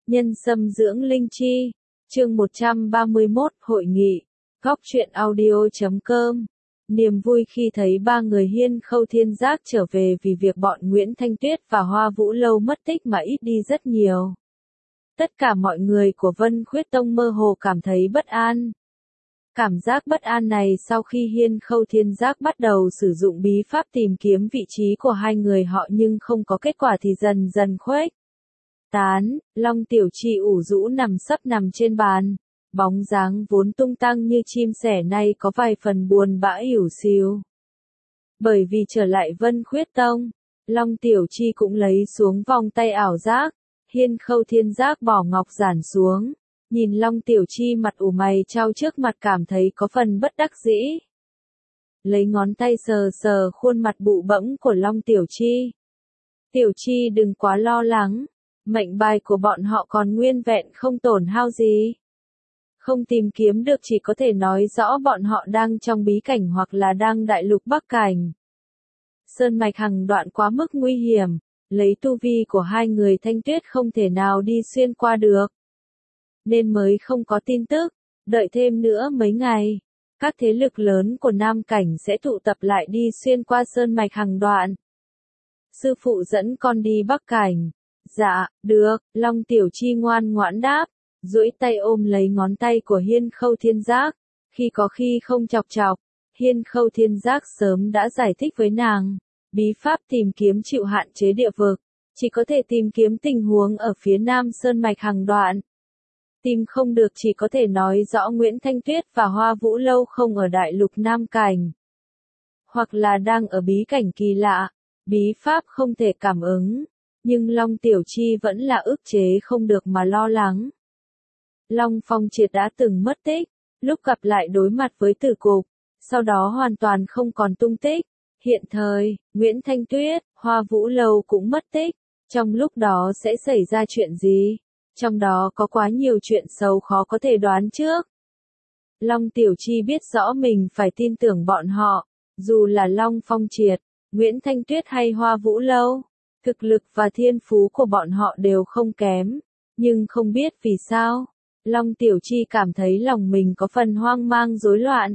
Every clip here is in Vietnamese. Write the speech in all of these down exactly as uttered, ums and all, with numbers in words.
Nhân sâm dưỡng linh chi, chương một trăm ba mươi mốt, hội nghị, góc truyện audio chấm com. Niềm vui khi thấy ba người Hiên Khâu Thiên Giác trở về vì việc bọn Nguyễn Thanh Tuyết và Hoa Vũ Lâu mất tích mà ít đi rất nhiều. Tất cả mọi người của Vân Khuyết Tông mơ hồ cảm thấy bất an. Cảm giác bất an này sau khi Hiên Khâu Thiên Giác bắt đầu sử dụng bí pháp tìm kiếm vị trí của hai người họ nhưng không có kết quả thì dần dần khuếch tán. Long Tiểu Chi ủ rũ nằm sấp nằm trên bàn, bóng dáng vốn tung tăng như chim sẻ nay có vài phần buồn bã ỉu xìu. Bởi vì trở lại Vân Khuyết Tông, Long Tiểu Chi cũng lấy xuống vòng tay ảo giác. Hiên Khâu Thiên Giác bỏ ngọc giản xuống, nhìn Long Tiểu Chi mặt ủ mày trao trước mặt cảm thấy có phần bất đắc dĩ. Lấy ngón tay sờ sờ khuôn mặt bụ bẫm của Long Tiểu Chi. Tiểu Chi đừng quá lo lắng, mệnh bài của bọn họ còn nguyên vẹn không tổn hao gì. Không tìm kiếm được chỉ có thể nói rõ bọn họ đang trong bí cảnh hoặc là đang đại lục Bắc Cảnh. Sơn mạch hằng đoạn quá mức nguy hiểm, lấy tu vi của hai người Thanh Tuyết không thể nào đi xuyên qua được. Nên mới không có tin tức, đợi thêm nữa mấy ngày, các thế lực lớn của Nam Cảnh sẽ tụ tập lại đi xuyên qua sơn mạch hằng đoạn. Sư phụ dẫn con đi Bắc Cảnh. Dạ, được, Long Tiểu Chi ngoan ngoãn đáp, duỗi tay ôm lấy ngón tay của Hiên Khâu Thiên Giác, khi có khi không chọc chọc. Hiên Khâu Thiên Giác sớm đã giải thích với nàng, bí pháp tìm kiếm chịu hạn chế địa vực, chỉ có thể tìm kiếm tình huống ở phía nam sơn mạch hằng đoạn. Tìm không được chỉ có thể nói rõ Nguyễn Thanh Tuyết và Hoa Vũ Lâu không ở đại lục Nam Cảnh, hoặc là đang ở bí cảnh kỳ lạ, bí pháp không thể cảm ứng. Nhưng Long Tiểu Chi vẫn là ức chế không được mà lo lắng. Long Phong Triệt đã từng mất tích, lúc gặp lại đối mặt với tử cục, sau đó hoàn toàn không còn tung tích. Hiện thời, Nguyễn Thanh Tuyết, Hoa Vũ Lâu cũng mất tích, trong lúc đó sẽ xảy ra chuyện gì? Trong đó có quá nhiều chuyện xấu khó có thể đoán trước. Long Tiểu Chi biết rõ mình phải tin tưởng bọn họ, dù là Long Phong Triệt, Nguyễn Thanh Tuyết hay Hoa Vũ Lâu. Thực lực và thiên phú của bọn họ đều không kém, nhưng không biết vì sao, Long Tiểu Chi cảm thấy lòng mình có phần hoang mang rối loạn.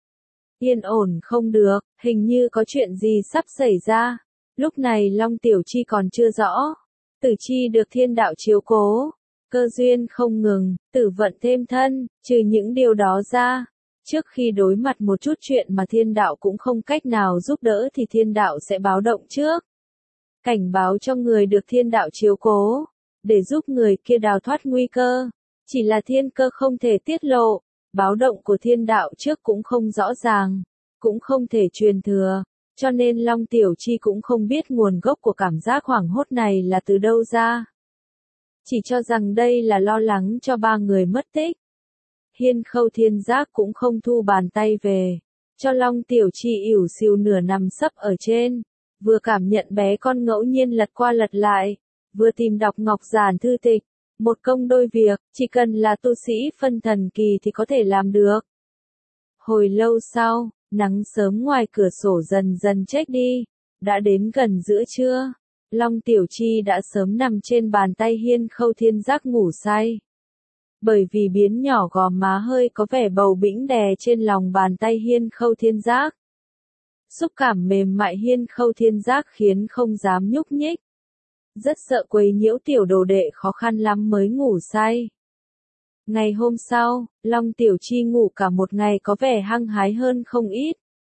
Yên ổn không được, hình như có chuyện gì sắp xảy ra. Lúc này Long Tiểu Chi còn chưa rõ. Tử Chi được thiên đạo chiếu cố, cơ duyên không ngừng, tử vận thêm thân, trừ những điều đó ra. Trước khi đối mặt một chút chuyện mà thiên đạo cũng không cách nào giúp đỡ thì thiên đạo sẽ báo động trước. Cảnh báo cho người được thiên đạo chiếu cố, để giúp người kia đào thoát nguy cơ. Chỉ là thiên cơ không thể tiết lộ, báo động của thiên đạo trước cũng không rõ ràng, cũng không thể truyền thừa, cho nên Long Tiểu Chi cũng không biết nguồn gốc của cảm giác hoảng hốt này là từ đâu ra. Chỉ cho rằng đây là lo lắng cho ba người mất tích. Hiên Khâu Thiên Giác cũng không thu bàn tay về, cho Long Tiểu Chi ỉu xìu nửa nằm sấp ở trên. Vừa cảm nhận bé con ngẫu nhiên lật qua lật lại, vừa tìm đọc ngọc giản thư tịch, một công đôi việc, chỉ cần là tu sĩ phân thần kỳ thì có thể làm được. Hồi lâu sau, nắng sớm ngoài cửa sổ dần dần chết đi, đã đến gần giữa trưa, Long Tiểu Chi đã sớm nằm trên bàn tay Hiên Khâu Thiên Giác ngủ say. Bởi vì biến nhỏ gò má hơi có vẻ bầu bĩnh đè trên lòng bàn tay Hiên Khâu Thiên Giác. Xúc cảm mềm mại Hiên Khâu Thiên Giác khiến không dám nhúc nhích. Rất sợ quấy nhiễu tiểu đồ đệ khó khăn lắm mới ngủ say. Ngày hôm sau, Long Tiểu Chi ngủ cả một ngày có vẻ hăng hái hơn không ít.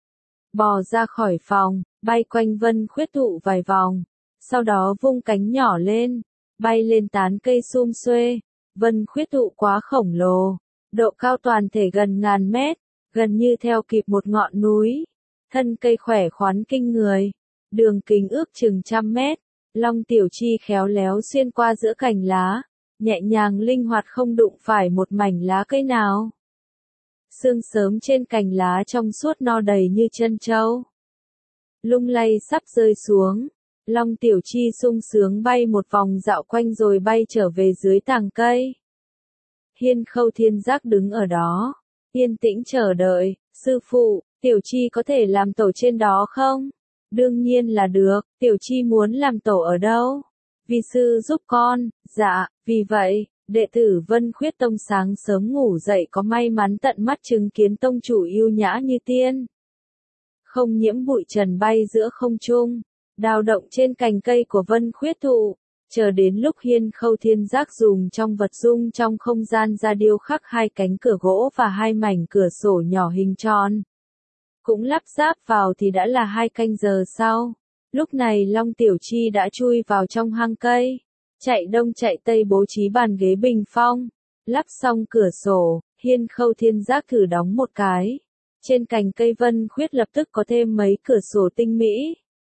Bò ra khỏi phòng, bay quanh Vân Khuyết Thụ vài vòng, sau đó vung cánh nhỏ lên, bay lên tán cây sum xuê. Vân Khuyết Thụ quá khổng lồ, độ cao toàn thể gần ngàn mét, gần như theo kịp một ngọn núi. Thân cây khỏe khoắn kinh người, đường kính ước chừng trăm mét, Long Tiểu Chi khéo léo xuyên qua giữa cành lá, nhẹ nhàng linh hoạt không đụng phải một mảnh lá cây nào. Sương sớm trên cành lá trong suốt no đầy như chân trâu. Lung lay sắp rơi xuống, Long Tiểu Chi sung sướng bay một vòng dạo quanh rồi bay trở về dưới tàng cây. Hiên Khâu Thiên Giác đứng ở đó, yên tĩnh chờ đợi. Sư phụ, Tiểu Chi có thể làm tổ trên đó không? Đương nhiên là được, Tiểu Chi muốn làm tổ ở đâu? Vi sư giúp con. Dạ, vì vậy, đệ tử Vân Khuyết Tông sáng sớm ngủ dậy có may mắn tận mắt chứng kiến tông chủ yêu nhã như tiên. Không nhiễm bụi trần bay giữa không trung, đào động trên cành cây của Vân Khuyết thụ, chờ đến lúc Hiên Khâu Thiên Giác dùng trong vật dung trong không gian ra điêu khắc hai cánh cửa gỗ và hai mảnh cửa sổ nhỏ hình tròn. Cũng lắp ráp vào thì đã là hai canh giờ sau. Lúc này Long Tiểu Chi đã chui vào trong hang cây, chạy đông chạy tây bố trí bàn ghế bình phong, lắp xong cửa sổ, Hiên Khâu Thiên Giác thử đóng một cái. Trên cành cây Vân Khuyết lập tức có thêm mấy cửa sổ tinh mỹ.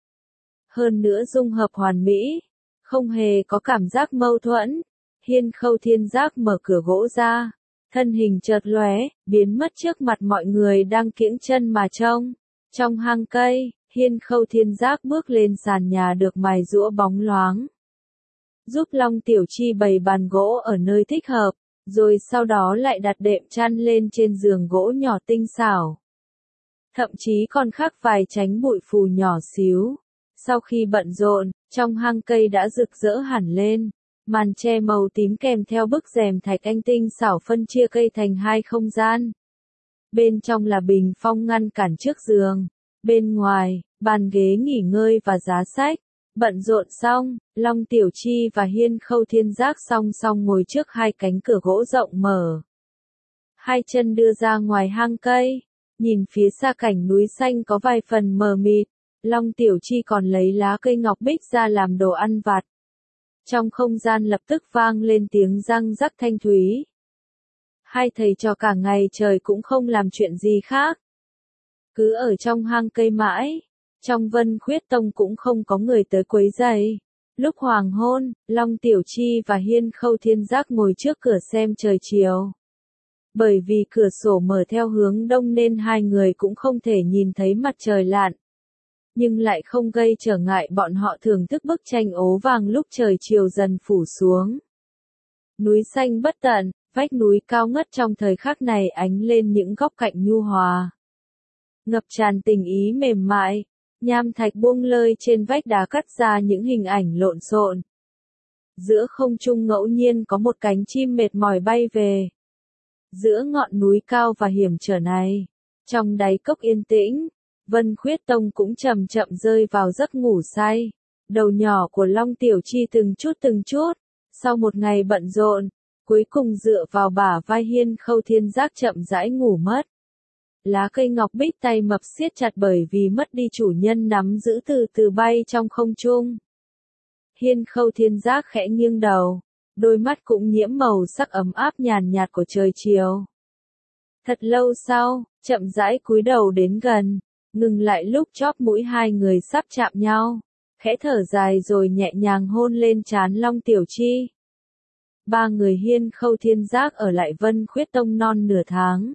Hơn nữa dung hợp hoàn mỹ, không hề có cảm giác mâu thuẫn. Hiên Khâu Thiên Giác mở cửa gỗ ra, thân hình chợt lóe, biến mất trước mặt mọi người đang kiễng chân mà trông. Trong hang cây, Hiên Khâu Thiên Giác bước lên sàn nhà được mài giũa bóng loáng. Giúp Long Tiểu Chi bày bàn gỗ ở nơi thích hợp, rồi sau đó lại đặt đệm chăn lên trên giường gỗ nhỏ tinh xảo. Thậm chí còn khắc vài tránh bụi phù nhỏ xíu. Sau khi bận rộn, trong hang cây đã rực rỡ hẳn lên. Màn che màu tím kèm theo bức rèm thạch anh tinh xảo phân chia cây thành hai không gian. Bên trong là bình phong ngăn cản trước giường. Bên ngoài, bàn ghế nghỉ ngơi và giá sách. Bận rộn xong, Long Tiểu Chi và Hiên Khâu Thiên Giác song song ngồi trước hai cánh cửa gỗ rộng mở. Hai chân đưa ra ngoài hang cây, nhìn phía xa cảnh núi xanh có vài phần mờ mịt. Long Tiểu Chi còn lấy lá cây ngọc bích ra làm đồ ăn vặt. Trong không gian lập tức vang lên tiếng răng rắc thanh thúy. Hai thầy trò cả ngày trời cũng không làm chuyện gì khác. Cứ ở trong hang cây mãi. Trong Vân Khuyết Tông cũng không có người tới quấy rầy. Lúc hoàng hôn, Long Tiểu Chi và Hiên Khâu Thiên Giác ngồi trước cửa xem trời chiều. Bởi vì cửa sổ mở theo hướng đông nên hai người cũng không thể nhìn thấy mặt trời lặn. Nhưng lại không gây trở ngại bọn họ thưởng thức bức tranh ố vàng lúc trời chiều dần phủ xuống. Núi xanh bất tận, vách núi cao ngất trong thời khắc này ánh lên những góc cạnh nhu hòa. Ngập tràn tình ý mềm mại, nham thạch buông lơi trên vách đá cắt ra những hình ảnh lộn xộn. Giữa không trung ngẫu nhiên có một cánh chim mệt mỏi bay về. Giữa ngọn núi cao và hiểm trở này, trong đáy cốc yên tĩnh, Vân Khuyết Tông cũng chậm chậm rơi vào giấc ngủ say. Đầu nhỏ của Long Tiểu Chi từng chút từng chút, sau một ngày bận rộn, cuối cùng dựa vào bả vai Hiên Khâu Thiên Giác chậm rãi ngủ mất. Lá cây ngọc bích tay mập siết chặt bởi vì mất đi chủ nhân nắm giữ từ từ bay trong không trung. Hiên Khâu Thiên Giác khẽ nghiêng đầu, đôi mắt cũng nhiễm màu sắc ấm áp nhàn nhạt của trời chiều. Thật lâu sau, chậm rãi cúi đầu đến gần, ngừng lại lúc chóp mũi hai người sắp chạm nhau, khẽ thở dài rồi nhẹ nhàng hôn lên trán Long Tiểu Chi. Ba người Hiên Khâu Thiên Giác ở lại Vân Khuyết Tông non nửa tháng.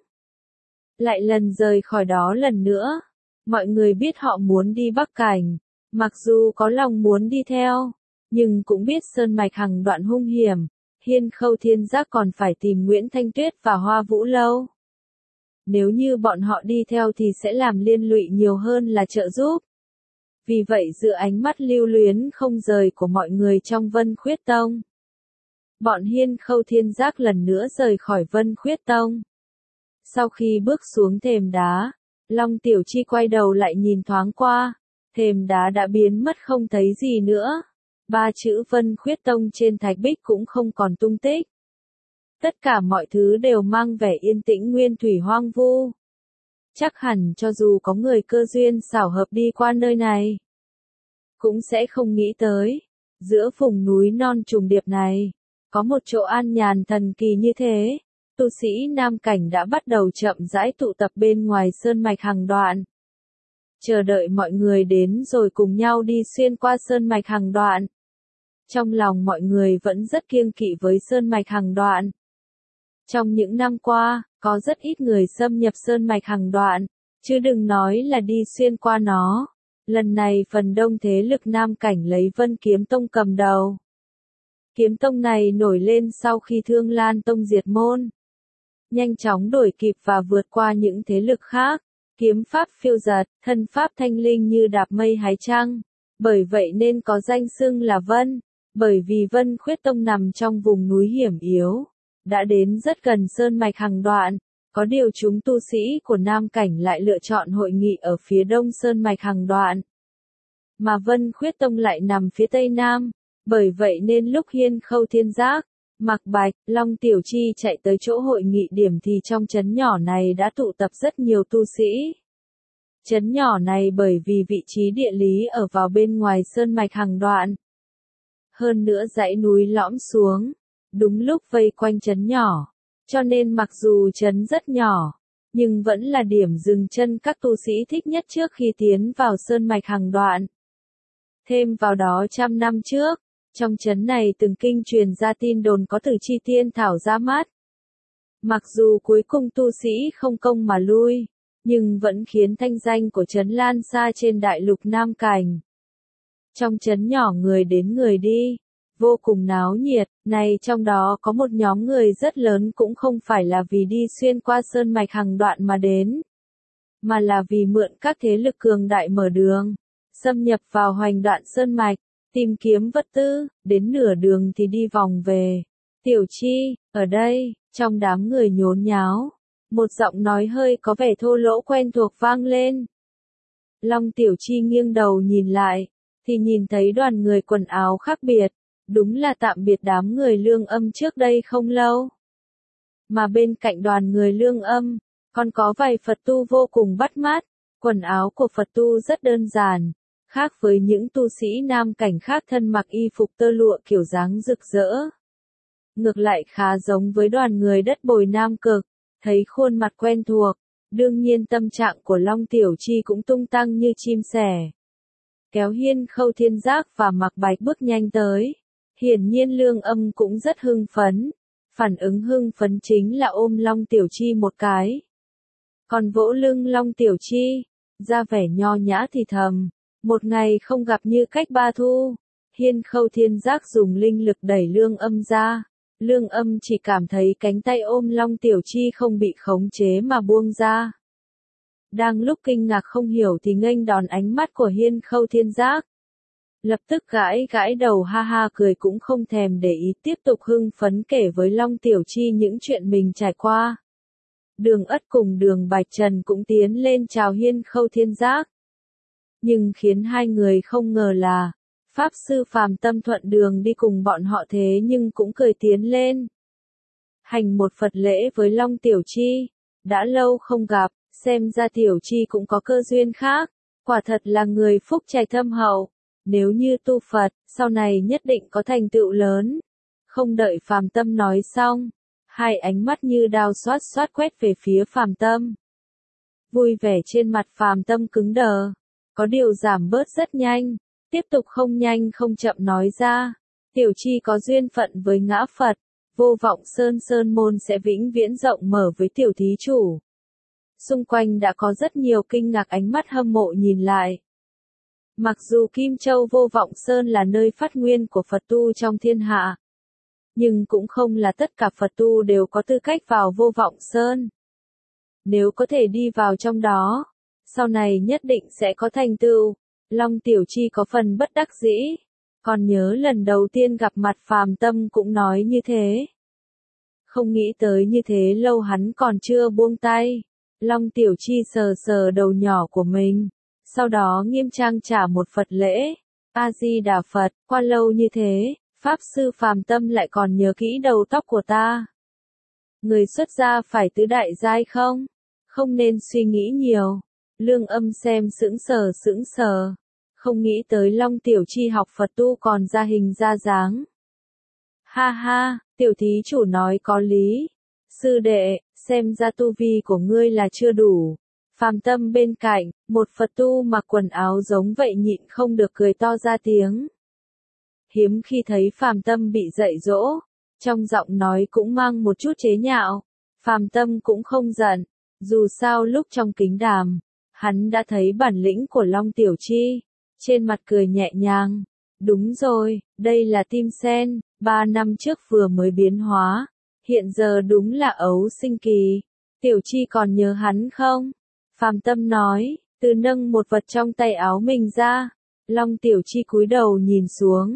Lại lần rời khỏi đó lần nữa, mọi người biết họ muốn đi Bắc Cảnh, mặc dù có lòng muốn đi theo, nhưng cũng biết sơn mạch hằng đoạn hung hiểm, Hiên Khâu Thiên Giác còn phải tìm Nguyễn Thanh Tuyết và Hoa Vũ Lâu. Nếu như bọn họ đi theo thì sẽ làm liên lụy nhiều hơn là trợ giúp. Vì vậy giữa ánh mắt lưu luyến không rời của mọi người trong Vân Khuyết Tông, bọn Hiên Khâu Thiên Giác lần nữa rời khỏi Vân Khuyết Tông. Sau khi bước xuống thềm đá, Long Tiểu Chi quay đầu lại nhìn thoáng qua, thềm đá đã biến mất không thấy gì nữa. Ba chữ Vân Khuyết Tông trên thạch bích cũng không còn tung tích. Tất cả mọi thứ đều mang vẻ yên tĩnh nguyên thủy hoang vu. Chắc hẳn cho dù có người cơ duyên xảo hợp đi qua nơi này, cũng sẽ không nghĩ tới, giữa vùng núi non trùng điệp này, có một chỗ an nhàn thần kỳ như thế. Tu sĩ Nam Cảnh đã bắt đầu chậm rãi tụ tập bên ngoài sơn mạch Hằng Đoạn. Chờ đợi mọi người đến rồi cùng nhau đi xuyên qua sơn mạch Hằng Đoạn. Trong lòng mọi người vẫn rất kiêng kỵ với sơn mạch Hằng Đoạn. Trong những năm qua, có rất ít người xâm nhập sơn mạch Hằng Đoạn, chứ đừng nói là đi xuyên qua nó. Lần này phần đông thế lực Nam Cảnh lấy Vân Kiếm Tông cầm đầu. Kiếm Tông này nổi lên sau khi Thương Lan Tông diệt môn. Nhanh chóng đuổi kịp và vượt qua những thế lực khác, kiếm pháp phiêu dật, thân pháp thanh linh như đạp mây hái trăng, bởi vậy nên có danh xưng là Vân, Bởi vì Vân Khuyết Tông nằm trong vùng núi hiểm yếu, đã đến rất gần sơn mạch Hằng Đoạn, có điều chúng tu sĩ của Nam Cảnh lại lựa chọn hội nghị ở phía đông sơn mạch Hằng Đoạn. Mà Vân Khuyết Tông lại nằm phía tây nam, bởi vậy nên lúc Hiên Khâu Thiên Giác, Mạc Bạch, Long Tiểu Chi chạy tới chỗ hội nghị điểm thì trong trấn nhỏ này đã tụ tập rất nhiều tu sĩ. Trấn nhỏ này bởi vì vị trí địa lý ở vào bên ngoài sơn mạch Hằng Đoạn. Hơn nữa dãy núi lõm xuống, đúng lúc vây quanh trấn nhỏ, cho nên mặc dù trấn rất nhỏ, nhưng vẫn là điểm dừng chân các tu sĩ thích nhất trước khi tiến vào sơn mạch Hằng Đoạn. Thêm vào đó trăm năm trước, trong trấn này từng kinh truyền ra tin đồn có Tử Chi Tiên Thảo ra mắt. Mặc dù cuối cùng tu sĩ không công mà lui, nhưng vẫn khiến thanh danh của trấn lan xa trên đại lục Nam Cảnh. Trong trấn nhỏ người đến người đi, vô cùng náo nhiệt, này trong đó có một nhóm người rất lớn cũng không phải là vì đi xuyên qua sơn mạch Hằng Đoạn mà đến, mà là vì mượn các thế lực cường đại mở đường, xâm nhập vào Hoành Đoạn sơn mạch, tìm kiếm vật tư, đến nửa đường thì đi vòng về. Tiểu Chi, ở đây, trong đám người nhốn nháo, một giọng nói hơi có vẻ thô lỗ quen thuộc vang lên. Long Tiểu Chi nghiêng đầu nhìn lại, thì nhìn thấy đoàn người quần áo khác biệt, đúng là tạm biệt đám người Lương Âm trước đây không lâu. Mà bên cạnh đoàn người Lương Âm, còn có vài Phật tu vô cùng bắt mắt, quần áo của Phật tu rất đơn giản, khác với những tu sĩ Nam Cảnh khác thân mặc y phục tơ lụa kiểu dáng rực rỡ. Ngược lại khá giống với đoàn người đất Bồi Nam Cực, thấy khuôn mặt quen thuộc, đương nhiên tâm trạng của Long Tiểu Chi cũng tung tăng như chim sẻ. Kéo Hiên Khâu Thiên Giác và Mạc Bạch bước nhanh tới. Hiển nhiên Lương Âm cũng rất hưng phấn. Phản ứng hưng phấn chính là ôm Long Tiểu Chi một cái. Còn vỗ lưng Long Tiểu Chi, ra vẻ nho nhã thì thầm. Một ngày không gặp như cách ba thu. Hiên Khâu Thiên Giác dùng linh lực đẩy Lương Âm ra. Lương Âm chỉ cảm thấy cánh tay ôm Long Tiểu Chi không bị khống chế mà buông ra. Đang lúc kinh ngạc không hiểu thì nghênh đòn ánh mắt của Hiên Khâu Thiên Giác. Lập tức gãi gãi đầu ha ha cười cũng không thèm để ý tiếp tục hưng phấn kể với Long Tiểu Chi những chuyện mình trải qua. Đường Ất cùng Đường Bạch Trần cũng tiến lên chào Hiên Khâu Thiên Giác. Nhưng khiến hai người không ngờ là, Pháp Sư Phàm Tâm thuận đường đi cùng bọn họ thế nhưng cũng cười tiến lên. Hành một Phật lễ với Long Tiểu Chi, đã lâu không gặp, xem ra Tiểu Chi cũng có cơ duyên khác, quả thật là người phúc trạch thâm hậu. Nếu như tu Phật, sau này nhất định có thành tựu lớn. Không đợi Phàm Tâm nói xong, hai ánh mắt như đao xoát xoát quét về phía Phàm Tâm. Vui vẻ trên mặt Phàm Tâm cứng đờ, có điều giảm bớt rất nhanh, tiếp tục không nhanh không chậm nói ra. Tiểu Chi có duyên phận với ngã Phật, Vô Vọng Sơn Sơn môn sẽ vĩnh viễn rộng mở với tiểu thí chủ. Xung quanh đã có rất nhiều kinh ngạc ánh mắt hâm mộ nhìn lại. Mặc dù Kim Châu Vô Vọng Sơn là nơi phát nguyên của Phật tu trong thiên hạ, nhưng cũng không là tất cả Phật tu đều có tư cách vào Vô Vọng Sơn. Nếu có thể đi vào trong đó, sau này nhất định sẽ có thành tựu. Long Tiểu Chi có phần bất đắc dĩ, còn nhớ lần đầu tiên gặp mặt Phàm Tâm cũng nói như thế. Không nghĩ tới như thế lâu hắn còn chưa buông tay. Long Tiểu Chi sờ sờ đầu nhỏ của mình, sau đó nghiêm trang trả một Phật lễ. A Di Đà Phật, qua lâu như thế, Pháp Sư Phàm Tâm lại còn nhớ kỹ đầu tóc của ta. Người xuất gia phải tứ đại giai không? Không nên suy nghĩ nhiều. Lương Âm xem sững sờ sững sờ, không nghĩ tới Long Tiểu Chi học Phật tu còn ra hình ra dáng. Ha ha, tiểu thí chủ nói có lý. Sư đệ, xem ra tu vi của ngươi là chưa đủ. Phàm Tâm bên cạnh, một Phật tu mặc quần áo giống vậy nhịn không được cười to ra tiếng. Hiếm khi thấy Phàm Tâm bị dạy dỗ, trong giọng nói cũng mang một chút chế nhạo. Phàm Tâm cũng không giận, dù sao lúc trong kính đàm, hắn đã thấy bản lĩnh của Long Tiểu Chi, trên mặt cười nhẹ nhàng. Đúng rồi, đây là tim sen, ba năm trước vừa mới biến hóa, hiện giờ đúng là ấu sinh kỳ. Tiểu Chi còn nhớ hắn không? Phàm Tâm nói, từ nâng một vật trong tay áo mình ra. Long Tiểu Chi cúi đầu nhìn xuống,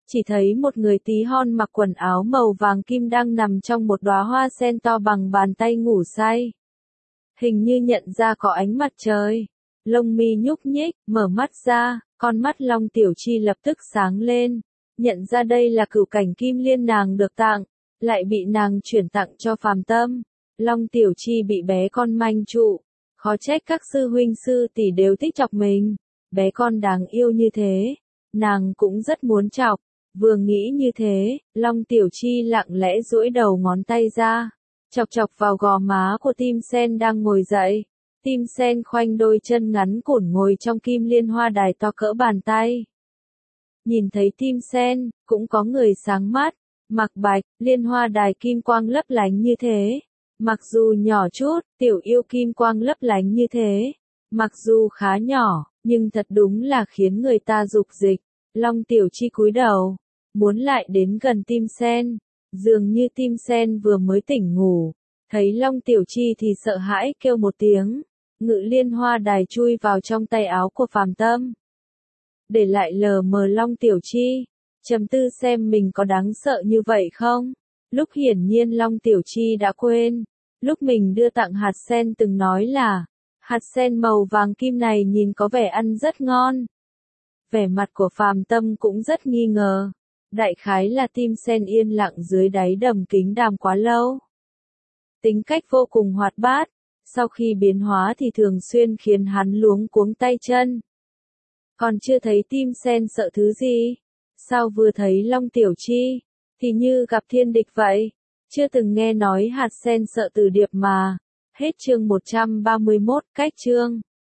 chỉ thấy một người tí hon mặc quần áo màu vàng kim đang nằm trong một đóa hoa sen to bằng bàn tay ngủ say. Hình như nhận ra có ánh mặt trời. Lông mi nhúc nhích, mở mắt ra, con mắt Long Tiểu Chi lập tức sáng lên. Nhận ra đây là cửu cảnh kim liên nàng được tặng, lại bị nàng chuyển tặng cho Phàm Tâm. Long Tiểu Chi bị bé con manh trụ. Khó trách các sư huynh sư tỷ đều thích chọc mình. Bé con đáng yêu như thế, nàng cũng rất muốn chọc. Vừa nghĩ như thế, Long Tiểu Chi lặng lẽ duỗi đầu ngón tay ra, chọc chọc vào gò má của Tim Sen đang ngồi dậy. Tim Sen khoanh đôi chân ngắn cũn ngồi trong kim liên hoa đài to cỡ bàn tay. Nhìn thấy Tim Sen, cũng có người sáng mắt, mặc bạch, liên hoa đài kim quang lấp lánh như thế. Mặc dù nhỏ chút, tiểu yêu kim quang lấp lánh như thế. Mặc dù khá nhỏ, nhưng thật đúng là khiến người ta dục dịch. Long Tiểu Chi cúi đầu, muốn lại đến gần Tim Sen. Dường như Tim Sen vừa mới tỉnh ngủ, thấy Long Tiểu Chi thì sợ hãi kêu một tiếng. Ngự liên hoa đài chui vào trong tay áo của Phàm Tâm, để lại lờ mờ Long Tiểu Chi, trầm tư xem mình có đáng sợ như vậy không. Lúc hiển nhiên Long Tiểu Chi đã quên, lúc mình đưa tặng hạt sen từng nói là, hạt sen màu vàng kim này nhìn có vẻ ăn rất ngon. Vẻ mặt của Phàm Tâm cũng rất nghi ngờ, đại khái là Tim Sen yên lặng dưới đáy đầm kính đàm quá lâu. Tính cách vô cùng hoạt bát, sau khi biến hóa thì thường xuyên khiến hắn luống cuống tay chân. Còn chưa thấy Tim Sen sợ thứ gì, sao vừa thấy Long Tiểu Chi, thì như gặp thiên địch vậy. Chưa từng nghe nói hạt sen sợ từ điệp mà. Hết chương một trăm ba mươi mốt, cách chương.